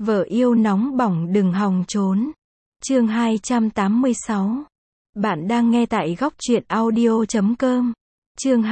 Vợ yêu nóng bỏng đừng hòng trốn. Chương 286. Bạn đang nghe tại góc truyện audio.com. Chương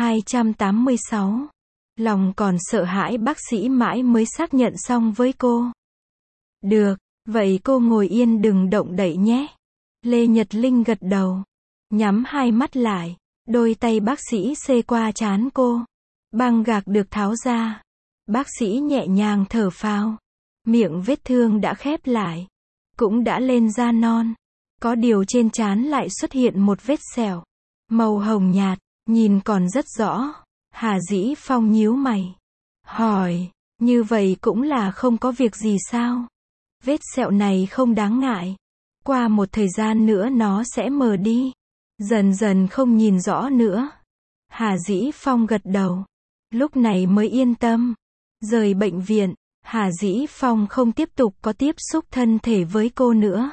286. Lòng còn sợ hãi, bác sĩ mãi mới xác nhận xong với cô. Được, vậy cô ngồi yên đừng động đậy nhé. Lê Nhật Linh gật đầu. Nhắm hai mắt lại. Đôi tay bác sĩ xê qua trán cô. Băng gạc được tháo ra. Bác sĩ nhẹ nhàng thở phào. Miệng vết thương đã khép lại. Cũng đã lên da non. Có điều trên trán lại xuất hiện một vết sẹo. Màu hồng nhạt, nhìn còn rất rõ. Hà Dĩ Phong nhíu mày. Hỏi, như vậy cũng là không có việc gì sao? Vết sẹo này không đáng ngại. Qua một thời gian nữa nó sẽ mờ đi. Dần dần không nhìn rõ nữa. Hà Dĩ Phong gật đầu. Lúc này mới yên tâm. Rời bệnh viện, Hà Dĩ Phong không tiếp tục có tiếp xúc thân thể với cô nữa.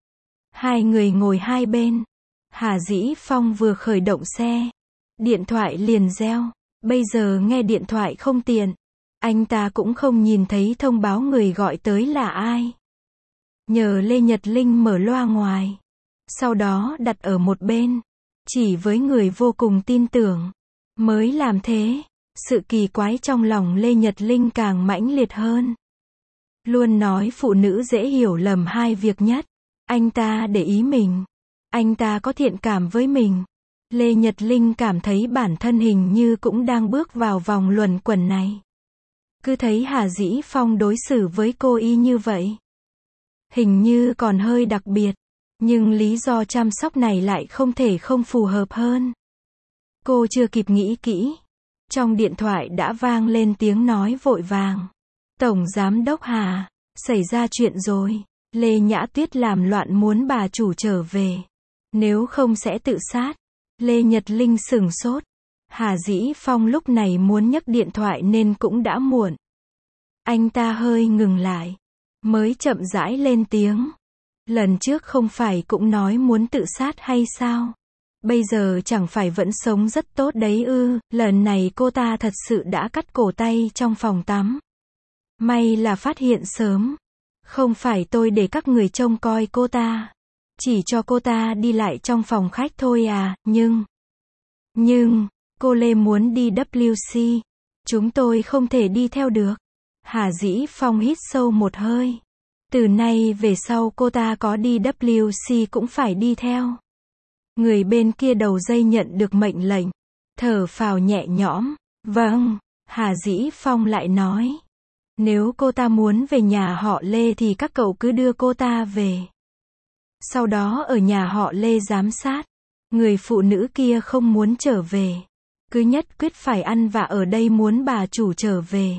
Hai người ngồi hai bên. Hà Dĩ Phong vừa khởi động xe. Điện thoại liền reo. Bây giờ nghe điện thoại không tiện. Anh ta cũng không nhìn thấy thông báo người gọi tới là ai. Nhờ Lê Nhật Linh mở loa ngoài. Sau đó đặt ở một bên. Chỉ với người vô cùng tin tưởng. Mới làm thế. Sự kỳ quái trong lòng Lê Nhật Linh càng mãnh liệt hơn. Luôn nói phụ nữ dễ hiểu lầm hai việc nhất. Anh ta để ý mình. Anh ta có thiện cảm với mình. Lê Nhật Linh cảm thấy bản thân hình như cũng đang bước vào vòng luẩn quẩn này. Cứ thấy Hà Dĩ Phong đối xử với cô y như vậy. Hình như còn hơi đặc biệt. Nhưng lý do chăm sóc này lại không thể không phù hợp hơn. Cô chưa kịp nghĩ kỹ. Trong điện thoại đã vang lên tiếng nói vội vàng. Tổng Giám đốc Hà, xảy ra chuyện rồi. Lê Nhã Tuyết làm loạn muốn bà chủ trở về. Nếu không sẽ tự sát. Lê Nhật Linh sửng sốt. Hà Dĩ Phong lúc này muốn nhấc điện thoại nên cũng đã muộn. Anh ta hơi ngừng lại. Mới chậm rãi lên tiếng. Lần trước không phải cũng nói muốn tự sát hay sao? Bây giờ chẳng phải vẫn sống rất tốt đấy ư? Lần này cô ta thật sự đã cắt cổ tay trong phòng tắm. May là phát hiện sớm. Không phải tôi để các người trông coi cô ta. Chỉ cho cô ta đi lại trong phòng khách thôi à, nhưng, cô Lê muốn đi WC. Chúng tôi không thể đi theo được. Hà Dĩ Phong hít sâu một hơi. Từ nay về sau cô ta có đi WC cũng phải đi theo. Người bên kia đầu dây nhận được mệnh lệnh. Thở phào nhẹ nhõm. Vâng, Hà Dĩ Phong lại nói. Nếu cô ta muốn về nhà họ Lê thì các cậu cứ đưa cô ta về. Sau đó ở nhà họ Lê giám sát. Người phụ nữ kia không muốn trở về. Cứ nhất quyết phải ăn vạ ở đây muốn bà chủ trở về.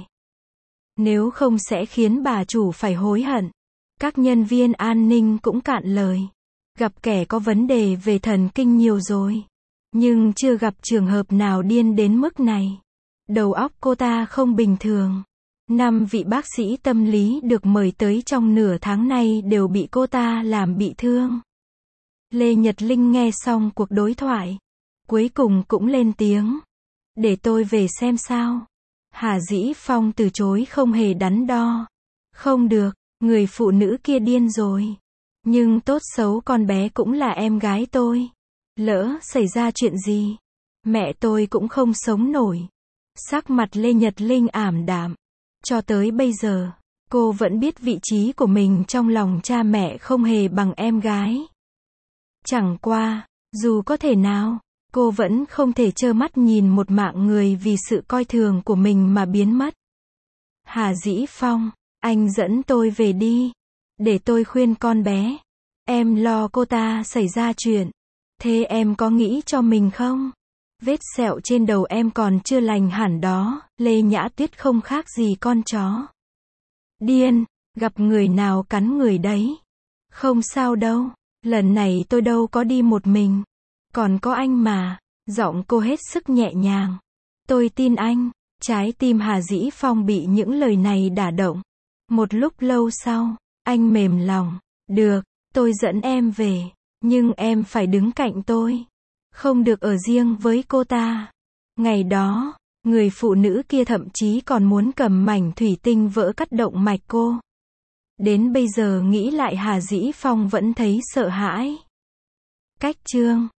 Nếu không sẽ khiến bà chủ phải hối hận. Các nhân viên an ninh cũng cạn lời. Gặp kẻ có vấn đề về thần kinh nhiều rồi. Nhưng chưa gặp trường hợp nào điên đến mức này. Đầu óc cô ta không bình thường. 5 vị bác sĩ tâm lý được mời tới trong nửa tháng nay đều bị cô ta làm bị thương. Lê Nhật Linh nghe xong cuộc đối thoại. Cuối cùng cũng lên tiếng. Để tôi về xem sao. Hà Dĩ Phong từ chối không hề đắn đo. Không được, người phụ nữ kia điên rồi. Nhưng tốt xấu con bé cũng là em gái tôi. Lỡ xảy ra chuyện gì, mẹ tôi cũng không sống nổi. Sắc mặt Lê Nhật Linh ảm đạm. Cho tới bây giờ, cô vẫn biết vị trí của mình trong lòng cha mẹ không hề bằng em gái. Chẳng qua, dù có thể nào, cô vẫn không thể trơ mắt nhìn một mạng người vì sự coi thường của mình mà biến mất. Hà Dĩ Phong, anh dẫn tôi về đi. Để tôi khuyên con bé. Em lo cô ta xảy ra chuyện. Thế em có nghĩ cho mình không? Vết sẹo trên đầu em còn chưa lành hẳn đó. Lê Nhã Tuyết không khác gì con chó điên, gặp người nào cắn người đấy. Không sao đâu, lần này tôi đâu có đi một mình. Còn có anh mà. Giọng cô hết sức nhẹ nhàng. Tôi tin anh. Trái tim Hà Dĩ Phong bị những lời này đả động. Một lúc lâu sau, anh mềm lòng. Được, tôi dẫn em về. Nhưng em phải đứng cạnh tôi. Không được ở riêng với cô ta. Ngày đó, người phụ nữ kia thậm chí còn muốn cầm mảnh thủy tinh vỡ cắt động mạch cô. Đến bây giờ nghĩ lại Hà Dĩ Phong vẫn thấy sợ hãi. Cách chương